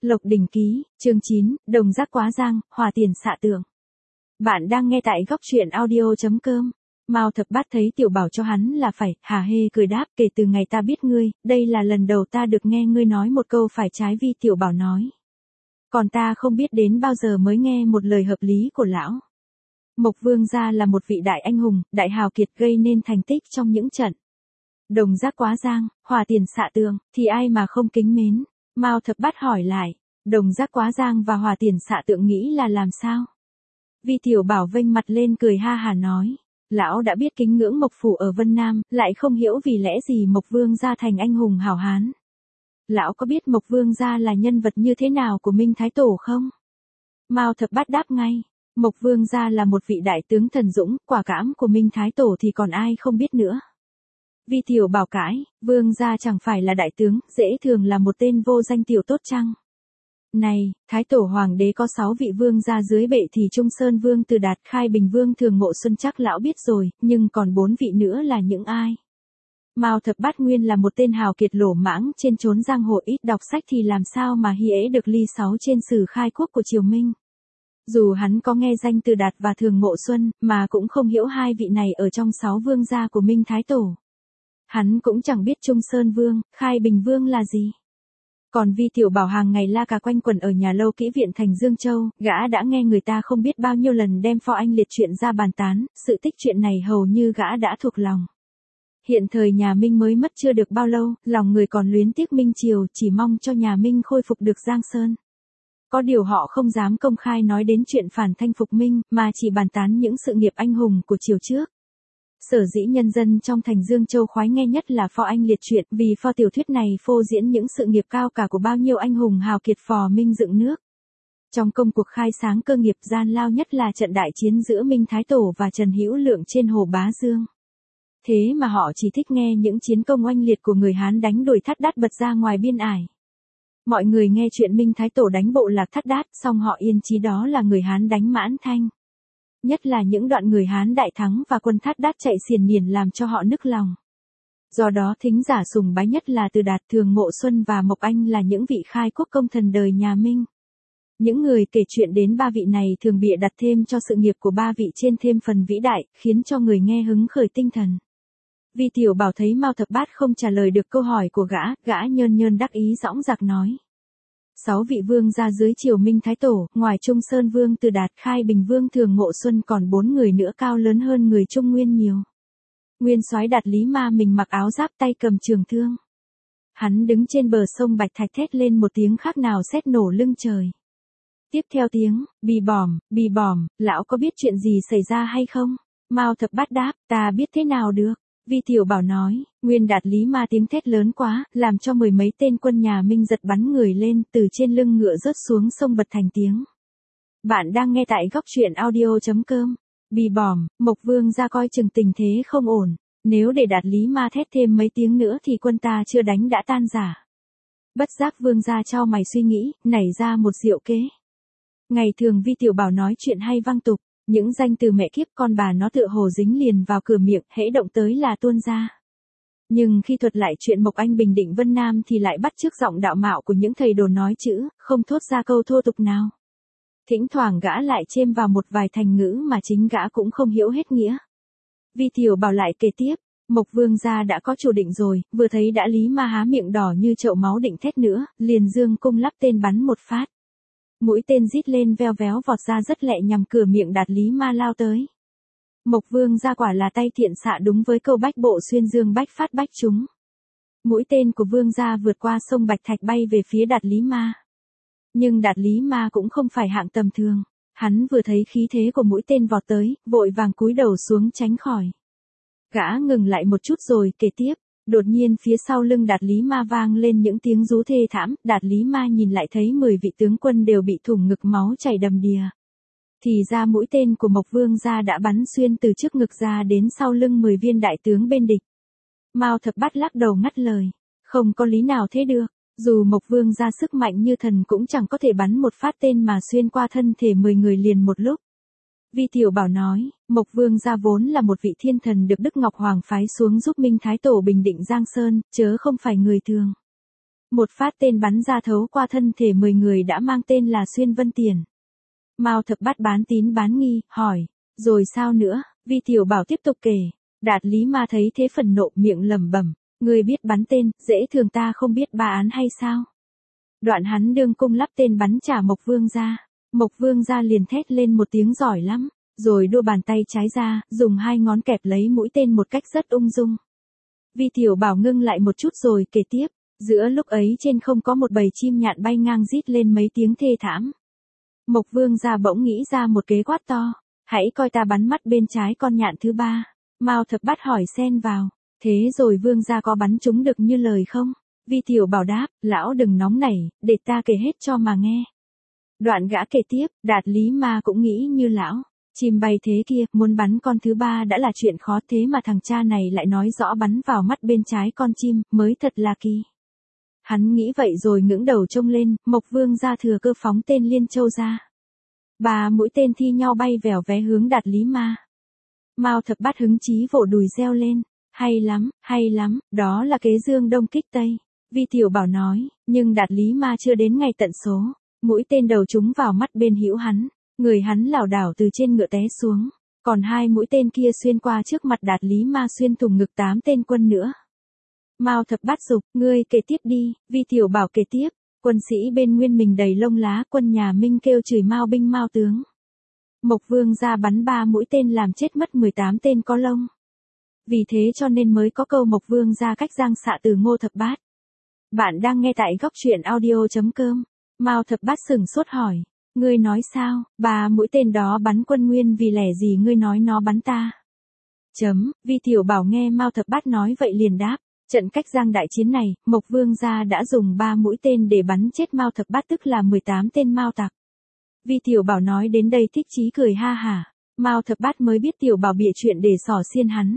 Lộc Đỉnh Ký, chương 9, Đồng Giác Quá Giang, Hòa Tiền Xạ Tượng. Bạn đang nghe tại góc truyện audio.com. Mao Thập Bát thấy Tiểu Bảo cho hắn là phải, hả hê cười đáp, kể từ ngày ta biết ngươi, đây là lần đầu ta được nghe ngươi nói một câu phải trái vi. Tiểu Bảo nói. Còn ta không biết đến bao giờ mới nghe một lời hợp lý của lão. Mộc Vương gia là một vị đại anh hùng, đại hào kiệt gây nên thành tích trong những trận Đồng Giác Quá Giang, Hòa Tiền Xạ Tượng, thì ai mà không kính mến. Mao Thập Bát hỏi lại, Đồng Giác Quá Giang và Hòa Tiền Xạ Tượng nghĩ là làm sao? Vi Tiểu Bảo vênh mặt lên cười ha hà nói, lão đã biết kính ngưỡng Mộc phủ ở Vân Nam, lại không hiểu vì lẽ gì Mộc Vương gia thành anh hùng hảo hán. Lão có biết Mộc Vương gia là nhân vật như thế nào của Minh Thái Tổ không? Mao Thập Bát đáp ngay, Mộc Vương gia là một vị đại tướng thần dũng, quả cảm của Minh Thái Tổ thì còn ai không biết nữa. Vi Tiểu Bảo cãi, Vương gia chẳng phải là đại tướng, dễ thường là một tên vô danh tiểu tốt chăng? Này, Thái Tổ Hoàng đế có 6 vị vương gia dưới bệ thì Trung Sơn Vương Từ Đạt, Khai Bình Vương Thường Mộ Xuân chắc lão biết rồi, nhưng còn 4 vị nữa là những ai? Mao Thập Bát nguyên là một tên hào kiệt lỗ mãng trên chốn giang hồ, ít đọc sách thì làm sao mà hy ế được ly 6 trên sử khai quốc của triều Minh. Dù hắn có nghe danh Từ Đạt và Thường Mộ Xuân, mà cũng không hiểu hai vị này ở trong 6 vương gia của Minh Thái Tổ. Hắn cũng chẳng biết Trung Sơn Vương, Khai Bình Vương là gì. Còn Vi Tiểu Bảo hàng ngày la cà quanh quẩn ở nhà lâu kỹ viện thành Dương Châu, gã đã nghe người ta không biết bao nhiêu lần đem Phò Anh Liệt chuyện ra bàn tán, sự tích chuyện này hầu như gã đã thuộc lòng. Hiện thời nhà Minh mới mất chưa được bao lâu, lòng người còn luyến tiếc Minh Triều, chỉ mong cho nhà Minh khôi phục được Giang Sơn. Có điều họ không dám công khai nói đến chuyện phản thanh phục Minh, mà chỉ bàn tán những sự nghiệp anh hùng của triều trước. Sở dĩ nhân dân trong thành Dương Châu khoái nghe nhất là Phò Anh Liệt chuyện, vì Phò tiểu thuyết này phô diễn những sự nghiệp cao cả của bao nhiêu anh hùng hào kiệt phò Minh dựng nước. Trong công cuộc khai sáng cơ nghiệp gian lao nhất là trận đại chiến giữa Minh Thái Tổ và Trần Hữu Lượng trên hồ Bá Dương. Thế mà họ chỉ thích nghe những chiến công oanh liệt của người Hán đánh đuổi Thát Đát bật ra ngoài biên ải. Mọi người nghe chuyện Minh Thái Tổ đánh bộ lạc Thát Đát, xong họ yên chí đó là người Hán đánh Mãn Thanh. Nhất là những đoạn người Hán đại thắng và quân Thát Đát chạy xiển niển làm cho họ nức lòng. Do đó thính giả sùng bái nhất là Từ Đạt, Thường Mộ Xuân và Mộc Anh là những vị khai quốc công thần đời nhà Minh. Những người kể chuyện đến ba vị này thường bịa đặt thêm cho sự nghiệp của ba vị trên thêm phần vĩ đại, khiến cho người nghe hứng khởi tinh thần. Vi Tiểu Bảo thấy Mao Thập Bát không trả lời được câu hỏi của gã nhơn nhơn đắc ý dõng dạc nói. 6 vị vương gia dưới triều Minh Thái Tổ, ngoài Trung Sơn Vương Từ Đạt, Khai Bình Vương Thường Mộ Xuân còn 4 người nữa cao lớn hơn người Trung Nguyên nhiều. Nguyên soái Đạt Lý Ma mình mặc áo giáp, tay cầm trường thương. Hắn đứng trên bờ sông Bạch Thạch thét lên một tiếng khác nào sét nổ lưng trời. Tiếp theo tiếng, bì bòm, lão có biết chuyện gì xảy ra hay không? Mao Thập Bát đáp, ta biết thế nào được. Vi Tiểu Bảo nói, Nguyên Đạt Lý Ma tiếng thét lớn quá, làm cho mười mấy tên quân nhà Minh giật bắn người lên, từ trên lưng ngựa rớt xuống sông bật thành tiếng. Bạn đang nghe tại góc truyện audio.com. Bì bòm, Mộc Vương ra coi chừng tình thế không ổn. Nếu để Đạt Lý Ma thét thêm mấy tiếng nữa thì quân ta chưa đánh đã tan rã. Bất giác Vương gia chau mày suy nghĩ, nảy ra một diệu kế. Ngày thường Vi Tiểu Bảo nói chuyện hay vang tục. Những danh từ mẹ kiếp con bà nó tựa hồ dính liền vào cửa miệng, hễ động tới là tuôn ra. Nhưng khi thuật lại chuyện Mộc Anh bình định Vân Nam thì lại bắt chước giọng đạo mạo của những thầy đồ nói chữ, không thốt ra câu thô tục nào. Thỉnh thoảng gã lại chêm vào một vài thành ngữ mà chính gã cũng không hiểu hết nghĩa. Vi Tiểu Bảo lại kể tiếp, Mộc Vương gia đã có chủ định rồi, vừa thấy đã Lý Ma há miệng đỏ như chậu máu định thét nữa, liền dương cung lắp tên bắn một phát. Mũi tên rít lên veo véo vọt ra rất lẹ nhằm cửa miệng Đạt Lý Ma lao tới. Mộc Vương gia quả là tay thiện xạ đúng với câu bách bộ xuyên dương bách phát bách trúng. Mũi tên của Vương gia vượt qua sông Bạch Thạch bay về phía Đạt Lý Ma. Nhưng Đạt Lý Ma cũng không phải hạng tầm thường. Hắn vừa thấy khí thế của mũi tên vọt tới, vội vàng cúi đầu xuống tránh khỏi. Gã ngừng lại một chút rồi kể tiếp. Đột nhiên phía sau lưng Đạt Lý Ma vang lên những tiếng rú thê thảm, Đạt Lý Ma nhìn lại thấy 10 vị tướng quân đều bị thủng ngực máu chảy đầm đìa. Thì ra mũi tên của Mộc Vương gia đã bắn xuyên từ trước ngực ra đến sau lưng 10 viên đại tướng bên địch. Mao Thập Bát lắc đầu ngắt lời, không có lý nào thế được, dù Mộc Vương gia sức mạnh như thần cũng chẳng có thể bắn một phát tên mà xuyên qua thân thể 10 người liền một lúc. Vi Tiểu Bảo nói, Mộc Vương gia vốn là một vị thiên thần được Đức Ngọc Hoàng phái xuống giúp Minh Thái Tổ bình định Giang Sơn, chớ không phải người thường. Một phát tên bắn ra thấu qua thân thể 10 người đã mang tên là Xuyên Vân Tiền. Mao Thập Bát bán tín bán nghi, hỏi, rồi sao nữa? Vi Tiểu Bảo tiếp tục kể. Đạt Lý Ma thấy thế phần nộ, miệng lẩm bẩm, ngươi biết bắn tên, dễ thường ta không biết ba án hay sao? Đoạn hắn đương cung lắp tên bắn trả Mộc Vương ra. Mộc Vương ra liền thét lên một tiếng giỏi lắm, rồi đua bàn tay trái ra, dùng 2 ngón kẹp lấy mũi tên một cách rất ung dung. Vi Tiểu Bảo ngưng lại một chút rồi kể tiếp, giữa lúc ấy trên không có một bầy chim nhạn bay ngang rít lên mấy tiếng thê thảm. Mộc Vương ra bỗng nghĩ ra một kế quát to, hãy coi ta bắn mắt bên trái con nhạn thứ 3. Mao Thập Bát hỏi xen vào, thế rồi Vương gia có bắn trúng được như lời không? Vi Tiểu Bảo đáp, lão đừng nóng nảy, để ta kể hết cho mà nghe. Đoạn gã kể tiếp, Đạt Lý Ma cũng nghĩ như lão, chim bay thế kia, muốn bắn con thứ 3 đã là chuyện khó, thế mà thằng cha này lại nói rõ bắn vào mắt bên trái con chim, mới thật là kỳ. Hắn nghĩ vậy rồi ngẩng đầu trông lên, Mộc Vương ra thừa cơ phóng tên Liên Châu ra. 3 mũi tên thi nhau bay vèo vé hướng Đạt Lý Ma. Mao Thập Bát hứng chí vỗ đùi reo lên, hay lắm, đó là kế Dương Đông kích Tây. Vi Tiểu Bảo nói, nhưng Đạt Lý Ma chưa đến ngày tận số, mũi tên đầu trúng vào mắt bên hữu hắn, người hắn lảo đảo từ trên ngựa té xuống, còn 2 mũi tên kia xuyên qua trước mặt Đạt Lý Ma xuyên thủng ngực 8 tên quân nữa. Mao Thập Bát giục, ngươi kể tiếp đi. Vi Tiểu Bảo kể tiếp, quân sĩ bên Nguyên mình đầy lông lá, quân nhà Minh kêu chửi Mao binh Mao tướng. Mộc Vương ra bắn 3 mũi tên làm chết mất 18 tên có lông. Vì thế cho nên mới có câu Mộc Vương ra cách giang xạ từ Ngô Thập Bát. Bạn đang nghe tại góc truyện audio.com. Mao Thập Bát sửng sốt hỏi, ngươi nói sao? 3 mũi tên đó bắn quân Nguyên vì lẽ gì ngươi nói nó bắn ta? Vi Tiểu Bảo nghe Mao Thập Bát nói vậy liền đáp, trận cách giang đại chiến này, Mộc Vương gia đã dùng 3 mũi tên để bắn chết Mao Thập Bát, tức là 18 tên Mao tặc. Vi Tiểu Bảo nói đến đây thích chí cười ha hả. Mao Thập Bát mới biết Tiểu Bảo bịa chuyện để xỏ xiên hắn.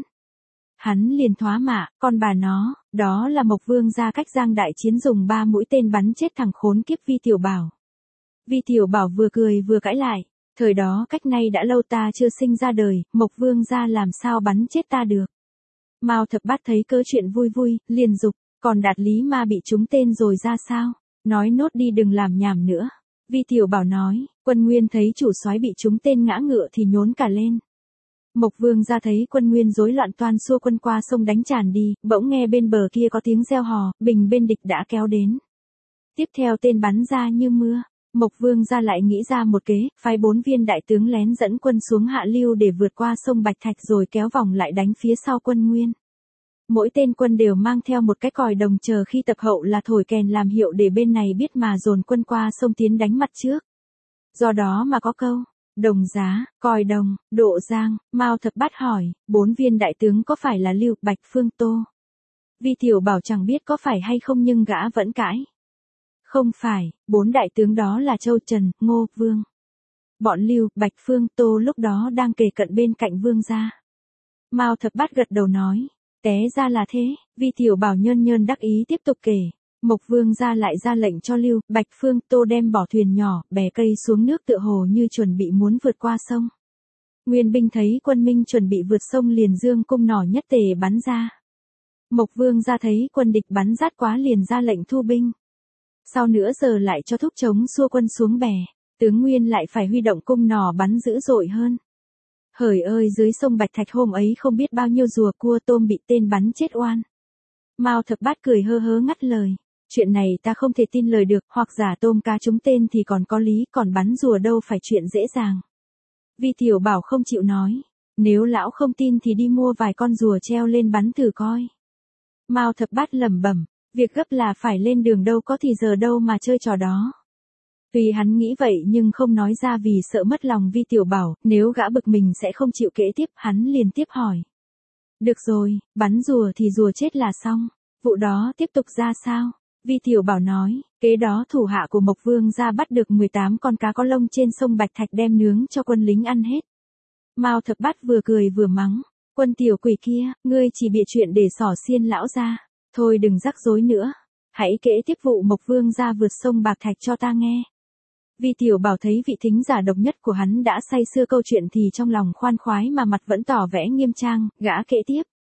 Hắn liền thoá mạ, con bà nó, đó là Mộc Vương gia cách giang đại chiến dùng 3 mũi tên bắn chết thằng khốn kiếp Vi Tiểu Bảo. Vi Tiểu Bảo vừa cười vừa cãi lại, thời đó cách nay đã lâu ta chưa sinh ra đời, Mộc Vương gia làm sao bắn chết ta được. Mao Thập Bát thấy cớ chuyện vui vui, liền dục, còn Đạt Lý Ma bị trúng tên rồi ra sao? Nói nốt đi đừng làm nhảm nữa. Vi Tiểu Bảo nói, quân Nguyên thấy chủ soái bị trúng tên ngã ngựa thì nhốn cả lên. Mộc Vương ra thấy quân Nguyên rối loạn toan xua quân qua sông đánh tràn đi, bỗng nghe bên bờ kia có tiếng reo hò, bình bên địch đã kéo đến. Tiếp theo tên bắn ra như mưa. Mộc Vương ra lại nghĩ ra một kế, phái 4 viên đại tướng lén dẫn quân xuống hạ lưu để vượt qua sông Bạch Thạch rồi kéo vòng lại đánh phía sau quân Nguyên. Mỗi tên quân đều mang theo một cái còi đồng, chờ khi tập hậu là thổi kèn làm hiệu để bên này biết mà dồn quân qua sông tiến đánh mặt trước. Do đó mà có câu, đồng giá, còi đồng, độ giang. Mao Thập Bát hỏi, 4 viên đại tướng có phải là Lưu, Bạch, Phương, Tô? Vi Tiểu Bảo chẳng biết có phải hay không nhưng gã vẫn cãi. Không phải, 4 đại tướng đó là Châu, Trần, Ngô, Vương. Bọn Lưu, Bạch, Phương, Tô lúc đó đang kề cận bên cạnh Vương gia. Mao Thập Bát gật đầu nói, té ra là thế. Vi Tiểu Bảo nhơn nhơn đắc ý tiếp tục kể. Mộc Vương gia lại ra lệnh cho Lưu, Bạch, Phương, Tô đem bỏ thuyền nhỏ, bè cây xuống nước tựa hồ như chuẩn bị muốn vượt qua sông. Nguyên binh thấy quân Minh chuẩn bị vượt sông liền dương cung nỏ nhất tề bắn ra. Mộc Vương gia thấy quân địch bắn rát quá liền ra lệnh thu binh. Sau nửa giờ lại cho thúc chống xua quân xuống bè, tướng Nguyên lại phải huy động cung nỏ bắn dữ dội hơn. Hời ơi, dưới sông Bạch Thạch hôm ấy không biết bao nhiêu rùa cua tôm bị tên bắn chết oan. Mao Thập Bát cười hơ hớ ngắt lời, chuyện này ta không thể tin lời được, hoặc giả tôm cá trúng tên thì còn có lý, còn bắn rùa đâu phải chuyện dễ dàng. Vi Tiểu Bảo không chịu nói, nếu lão không tin thì đi mua vài con rùa treo lên bắn thử coi. Mao Thập Bát lẩm bẩm, việc gấp là phải lên đường, đâu có thì giờ đâu mà chơi trò đó. Tuy hắn nghĩ vậy nhưng không nói ra vì sợ mất lòng Vi Tiểu Bảo, nếu gã bực mình sẽ không chịu kể tiếp, hắn liền tiếp hỏi. Được rồi, bắn rùa thì rùa chết là xong, vụ đó tiếp tục ra sao? Vi Tiểu Bảo nói, kế đó thủ hạ của Mộc Vương ra bắt được 18 con cá có lông trên sông Bạch Thạch đem nướng cho quân lính ăn hết. Mao Thập Bát vừa cười vừa mắng, quân tiểu quỷ kia, ngươi chỉ bịa chuyện để xỏ xiên lão ra, thôi đừng rắc rối nữa, hãy kể tiếp vụ Mộc Vương ra vượt sông Bạch Thạch cho ta nghe. Vi Tiểu Bảo thấy vị thính giả độc nhất của hắn đã say sưa câu chuyện thì trong lòng khoan khoái mà mặt vẫn tỏ vẻ nghiêm trang, gã kể tiếp.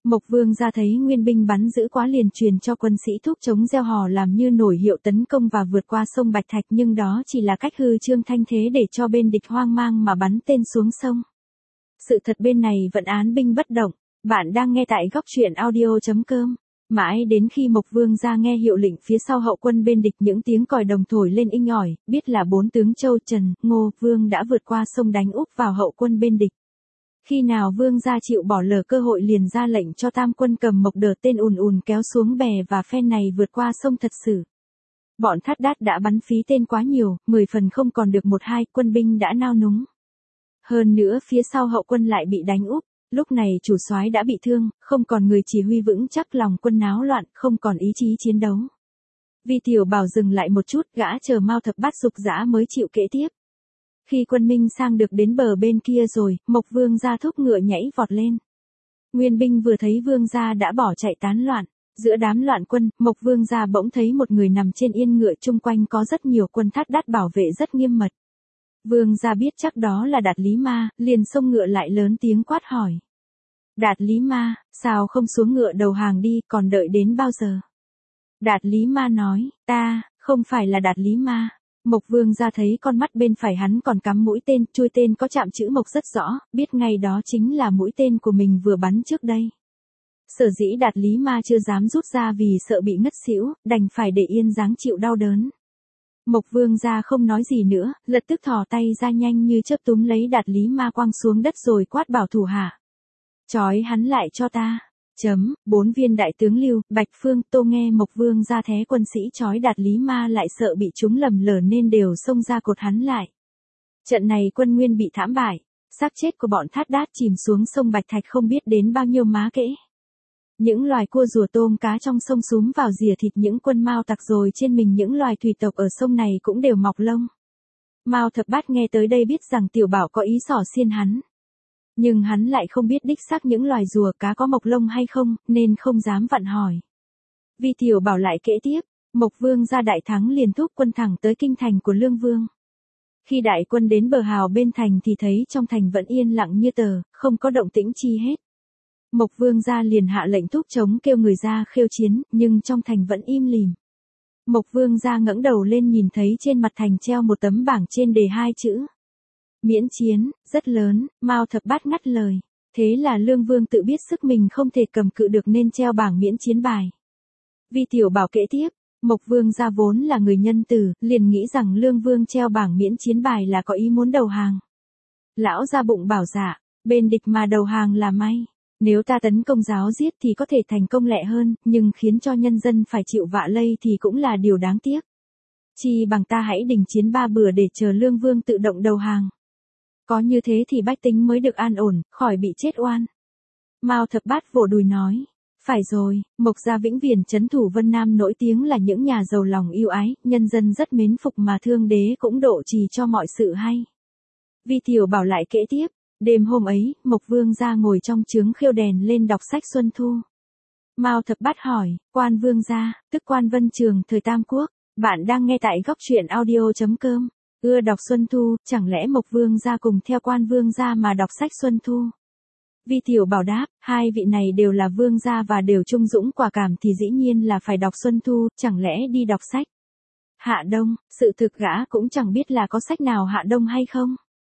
Mộc Vương gia thấy nguyên binh bắn dữ quá liền truyền cho quân sĩ thúc chống gieo hò làm như nổi hiệu tấn công và vượt qua sông Bạch Thạch, nhưng đó chỉ là cách hư trương thanh thế để cho bên địch hoang mang mà bắn tên xuống sông. Sự thật bên này vẫn án binh bất động. Bạn đang nghe tại góc truyện audio.com. Mãi đến khi Mộc Vương gia nghe hiệu lệnh phía sau hậu quân bên địch, những tiếng còi đồng thổi lên inh ỏi, biết là 4 tướng Châu, Trần, Ngô, Vương đã vượt qua sông đánh úp vào hậu quân bên địch. Khi nào Vương gia chịu bỏ lỡ cơ hội liền ra lệnh cho tam quân cầm mộc đờ tên ùn ùn kéo xuống bè, và phen này vượt qua sông thật sự. Bọn Thát Đát đã bắn phí tên quá nhiều, 10 phần không còn được 1-2, quân binh đã nao núng. Hơn nữa phía sau hậu quân lại bị đánh úp, lúc này chủ soái đã bị thương, không còn người chỉ huy vững chắc, lòng quân náo loạn, không còn ý chí chiến đấu. Vi Tiểu Bảo dừng lại một chút, gã chờ Mao Thập Bát dục dã mới chịu kể tiếp. Khi quân Minh sang được đến bờ bên kia rồi, Mộc Vương gia thúc ngựa nhảy vọt lên. Nguyên binh vừa thấy Vương gia đã bỏ chạy tán loạn. Giữa đám loạn quân, Mộc Vương gia bỗng thấy một người nằm trên yên ngựa, chung quanh có rất nhiều quân Thát Đát bảo vệ rất nghiêm mật. Vương gia biết chắc đó là Đạt Lý Ma, liền xông ngựa lại lớn tiếng quát hỏi. Đạt Lý Ma, sao không xuống ngựa đầu hàng đi, còn đợi đến bao giờ? Đạt Lý Ma nói, ta, không phải là Đạt Lý Ma. Mộc Vương gia thấy con mắt bên phải hắn còn cắm mũi tên, chuôi tên có chạm chữ Mộc rất rõ, biết ngay đó chính là mũi tên của mình vừa bắn trước đây. Sở dĩ Đạt Lý Ma chưa dám rút ra vì sợ bị ngất xỉu, đành phải để yên dáng chịu đau đớn. Mộc Vương gia không nói gì nữa, lập tức thò tay ra nhanh như chớp túm lấy Đạt Lý Ma quăng xuống đất rồi quát bảo thủ hạ. Trói hắn lại cho ta. 4 viên đại tướng Lưu, Bạch Phương, Tô nghe Mộc Vương gia thế quân sĩ trói Đạt Lý Ma lại sợ bị chúng lầm lỡ nên đều xông ra cột hắn lại. Trận này quân Nguyên bị thảm bại, xác chết của bọn Thát Đát chìm xuống sông Bạch Thạch không biết đến bao nhiêu má kễ. Những loài cua rùa tôm cá trong sông súm vào rỉa thịt những quân Mao Tặc, rồi trên mình những loài thủy tộc ở sông này cũng đều mọc lông. Mao Thập Bát nghe tới đây biết rằng Tiểu Bảo có ý xỏ xiên hắn. Nhưng hắn lại không biết đích xác những loài rùa cá có mọc lông hay không, nên không dám vặn hỏi. Vi Tiểu Bảo lại kể tiếp, Mộc Vương gia đại thắng liền thúc quân thẳng tới kinh thành của Lương Vương. Khi đại quân đến bờ hào bên thành thì thấy trong thành vẫn yên lặng như tờ, không có động tĩnh chi hết. Mộc Vương gia liền hạ lệnh thúc chống kêu người ra khiêu chiến, nhưng trong thành vẫn im lìm. Mộc Vương gia ngẩng đầu lên nhìn thấy trên mặt thành treo một tấm bảng trên đề 2 chữ. Miễn chiến, rất lớn. Mao Thập Bát ngắt lời. Thế là Lương Vương tự biết sức mình không thể cầm cự được nên treo bảng miễn chiến bài. Vi Tiểu Bảo kể tiếp, Mộc Vương gia vốn là người nhân từ, liền nghĩ rằng Lương Vương treo bảng miễn chiến bài là có ý muốn đầu hàng. Lão ra bụng bảo dạ, bên địch mà đầu hàng là may. Nếu ta tấn công giáo giết thì có thể thành công lẹ hơn, nhưng khiến cho nhân dân phải chịu vạ lây thì cũng là điều đáng tiếc. Chi bằng ta hãy đình chiến 3 bữa để chờ Lương Vương tự động đầu hàng. Có như thế thì bách tính mới được an ổn, khỏi bị chết oan. Mao Thập Bát vỗ đùi nói. Phải rồi, Mộc gia vĩnh viễn trấn thủ Vân Nam nổi tiếng là những nhà giàu lòng yêu ái, nhân dân rất mến phục mà thương đế cũng độ trì cho mọi sự hay. Vi Tiểu Bảo lại kể tiếp. Đêm hôm ấy, Mộc Vương gia ngồi trong trướng khêu đèn lên đọc sách Xuân Thu. Mao Thập Bát hỏi, Quan Vương gia, tức Quan Vân Trường thời Tam Quốc, bạn đang nghe tại góc truyện audio.com. Ưa đọc Xuân Thu, chẳng lẽ Mộc Vương gia cùng theo Quan Vương gia mà đọc sách Xuân Thu? Vi Tiểu Bảo đáp, hai vị này đều là vương gia và đều trung dũng quả cảm thì dĩ nhiên là phải đọc Xuân Thu, chẳng lẽ đi đọc sách Hạ Đông, sự thực gã cũng chẳng biết là có sách nào Hạ Đông hay không.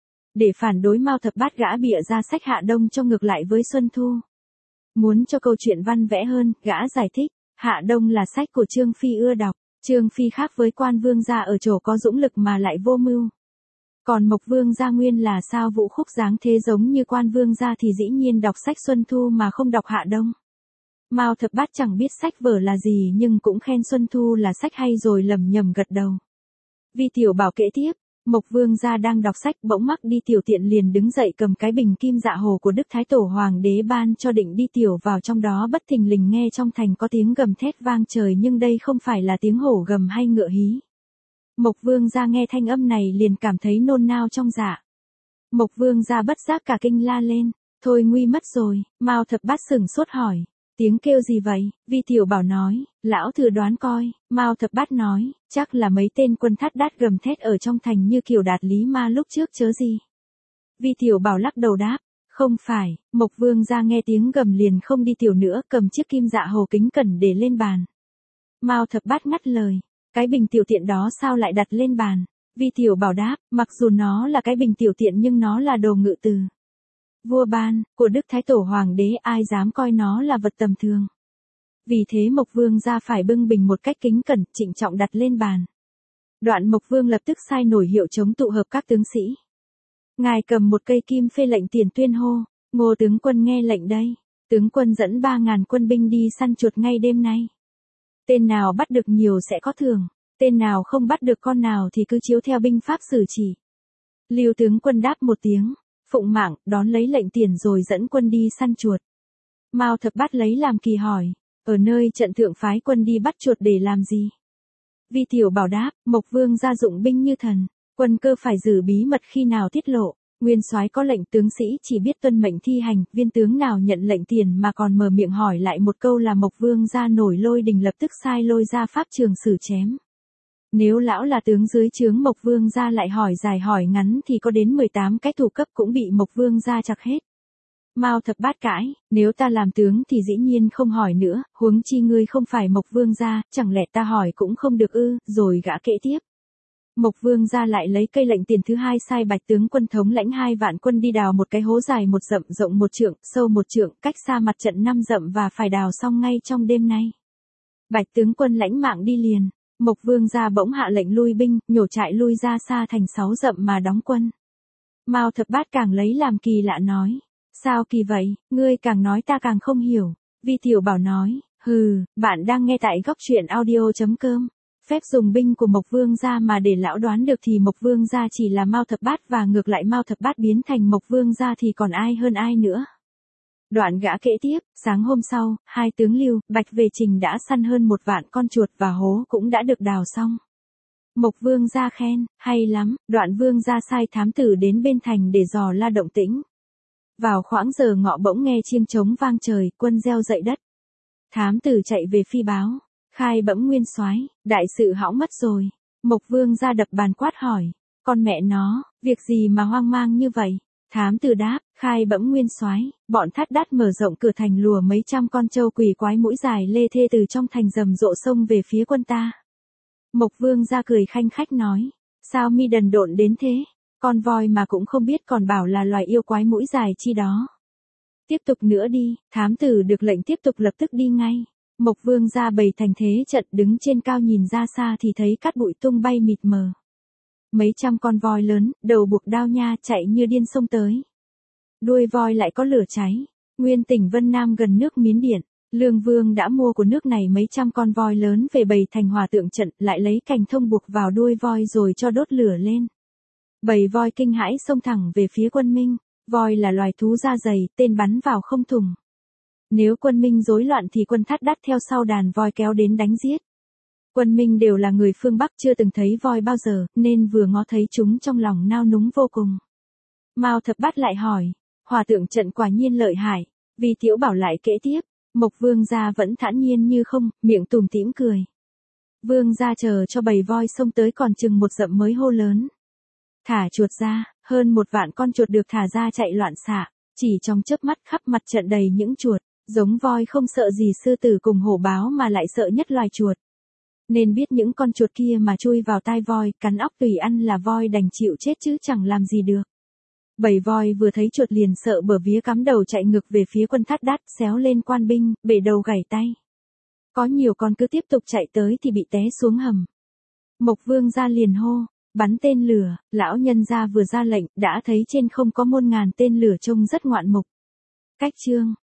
Để phản đối Mao Thập Bát gã bịa ra sách Hạ Đông cho ngược lại với Xuân Thu. Muốn cho câu chuyện văn vẽ hơn, gã giải thích, Hạ Đông là sách của Trương Phi ưa đọc. Trương Phi khác với Quan Vương gia ở chỗ có dũng lực mà lại vô mưu. Còn Mộc Vương gia nguyên là sao vũ khúc dáng thế giống như Quan Vương gia thì dĩ nhiên đọc sách Xuân Thu mà không đọc Hạ Đông. Mao Thập Bát chẳng biết sách vở là gì nhưng cũng khen Xuân Thu là sách hay rồi lầm nhầm gật đầu. Vi Tiểu Bảo kể tiếp, Mộc Vương gia đang đọc sách bỗng mắc đi tiểu tiện liền đứng dậy cầm cái bình kim dạ hồ của Đức Thái Tổ Hoàng đế ban cho định đi tiểu vào trong đó, bất thình lình nghe trong thành có tiếng gầm thét vang trời nhưng đây không phải là tiếng hổ gầm hay ngựa hí. Mộc Vương gia nghe thanh âm này liền cảm thấy nôn nao trong dạ. Mộc Vương gia bất giác cả kinh la lên, thôi nguy mất rồi. Mao Thập Bát sửng sốt hỏi, tiếng kêu gì vậy? Vi Tiểu Bảo nói, lão thử đoán coi. Mao Thập Bát nói, chắc là mấy tên quân Thát Đát gầm thét ở trong thành như kiểu Đạt Lý Ma lúc trước chớ gì. Vi Tiểu Bảo lắc đầu đáp, Không phải, Mộc Vương gia nghe tiếng gầm liền không đi tiểu nữa, cầm chiếc kim dạ hồ kính cẩn để lên bàn. Mao Thập Bát ngắt lời, cái bình tiểu tiện đó sao lại đặt lên bàn? Vi Tiểu Bảo đáp, mặc dù nó là cái bình tiểu tiện nhưng nó là đồ ngự từ vua ban, của Đức Thái Tổ Hoàng đế, ai dám coi nó là vật tầm thường. Vì thế Mộc Vương gia phải bưng bình một cách kính cẩn, trịnh trọng đặt lên bàn. Đoạn Mộc Vương lập tức sai nổi hiệu chống tụ hợp các tướng sĩ. Ngài cầm một cây kim phê lệnh tiền tuyên hô, Ngô tướng quân nghe lệnh đây. Tướng quân dẫn 3.000 quân binh đi săn chuột ngay đêm nay. Tên nào bắt được nhiều sẽ có thưởng, tên nào không bắt được con nào thì cứ chiếu theo binh pháp xử chỉ. Lưu tướng quân đáp một tiếng, phụng mạng, đón lấy lệnh tiền rồi dẫn quân đi săn chuột. Mao Thập Bát lấy làm kỳ hỏi, ở nơi trận thượng phái quân đi bắt chuột để làm gì? Vi Tiểu Bảo đáp, Mộc Vương gia dụng binh như thần, quân cơ phải giữ bí mật khi nào tiết lộ. Nguyên soái có lệnh tướng sĩ chỉ biết tuân mệnh thi hành, viên tướng nào nhận lệnh tiền mà còn mở miệng hỏi lại một câu là Mộc Vương gia nổi lôi đình lập tức sai lôi ra pháp trường xử chém. Nếu lão là tướng dưới trướng Mộc Vương gia lại hỏi dài hỏi ngắn thì có đến 18 cái thủ cấp cũng bị Mộc Vương gia chặt hết. Mao Thập Bát cãi, nếu ta làm tướng thì dĩ nhiên không hỏi nữa, huống chi ngươi không phải Mộc Vương gia, chẳng lẽ ta hỏi cũng không được ư? Rồi gã kể tiếp. Mộc Vương gia lại lấy cây lệnh tiền thứ hai sai Bạch tướng quân thống lãnh 2 vạn quân đi đào một cái hố dài 1 dặm, rộng 1 trượng, sâu 1 trượng, cách xa mặt trận 5 dặm và phải đào xong ngay trong đêm nay. Bạch tướng quân lãnh mạng đi liền. Mộc Vương gia bỗng hạ lệnh lui binh, nhổ trại lui ra xa thành 6 dặm mà đóng quân. Mao Thập Bát càng lấy làm kỳ lạ nói, sao kỳ vậy, ngươi càng nói ta càng không hiểu. Vi Tiểu Bảo nói, bạn đang nghe tại góc truyện audio.com. Phép dùng binh của Mộc Vương gia mà để lão đoán được thì Mộc Vương gia chỉ là Mao Thập Bát và ngược lại Mao Thập Bát biến thành Mộc Vương gia thì còn ai hơn ai nữa. Đoạn gã kể tiếp, sáng hôm sau, 2 tướng Lưu, Bạch về trình đã săn hơn 1 vạn con chuột và hố cũng đã được đào xong. Mộc Vương gia khen, hay lắm, đoạn Vương gia sai thám tử đến bên thành để dò la động tĩnh. Vào khoảng giờ ngọ bỗng nghe chiêng trống vang trời, quân reo dậy đất. Thám tử chạy về phi báo, khai bẩm nguyên soái, đại sự hỏng mất rồi. Mộc Vương gia đập bàn quát hỏi, con mẹ nó, việc gì mà hoang mang như vậy? Thám tử đáp, khai bẩm nguyên soái, bọn Thát Đát mở rộng cửa thành lùa mấy trăm con trâu quỷ quái mũi dài lê thê từ trong thành rầm rộ sông về phía quân ta. Mộc Vương gia cười khanh khách nói, sao mi đần độn đến thế? Con voi mà cũng không biết còn bảo là loài yêu quái mũi dài chi đó. Tiếp tục nữa đi, thám tử được lệnh tiếp tục lập tức đi ngay. Mộc Vương gia bày thành thế trận đứng trên cao nhìn ra xa thì thấy cát bụi tung bay mịt mờ. Mấy trăm con voi lớn, đầu buộc đao nha chạy như điên xông tới. Đuôi voi lại có lửa cháy. Nguyên tỉnh Vân Nam gần nước Miến Điện, Lương Vương đã mua của nước này mấy trăm con voi lớn về bày thành hòa tượng trận, lại lấy cành thông buộc vào đuôi voi rồi cho đốt lửa lên. Bầy voi kinh hãi xông thẳng về phía quân Minh. Voi là loài thú da dày, tên bắn vào không thủng. Nếu quân Minh rối loạn thì quân Thát Đát theo sau đàn voi kéo đến đánh giết. Quân Minh đều là người phương Bắc chưa từng thấy voi bao giờ, nên vừa ngó thấy chúng trong lòng nao núng vô cùng. Mao Thập Bát lại hỏi, hòa tượng trận quả nhiên lợi hại. Vi Tiểu Bảo lại kể tiếp, Mộc Vương gia vẫn thản nhiên như không, miệng tủm tỉm cười. Vương gia chờ cho bầy voi xông tới còn chừng 1 dặm mới hô lớn. Thả chuột ra, hơn 1 vạn con chuột được thả ra chạy loạn xạ, chỉ trong chớp mắt khắp mặt trận đầy những chuột, giống voi không sợ gì sư tử cùng hổ báo mà lại sợ nhất loài chuột. Nên biết những con chuột kia mà chui vào tai voi, cắn óc tùy ăn là voi đành chịu chết chứ chẳng làm gì được. Bầy voi vừa thấy chuột liền sợ bở vía cắm đầu chạy ngược về phía quân Thát Đát, xéo lên quan binh, bể đầu gãy tay. Có nhiều con cứ tiếp tục chạy tới thì bị té xuống hầm. Mộc Vương gia liền hô, bắn tên lửa, lão nhân gia vừa ra lệnh, đã thấy trên không có muôn ngàn tên lửa trông rất ngoạn mục. Cách chương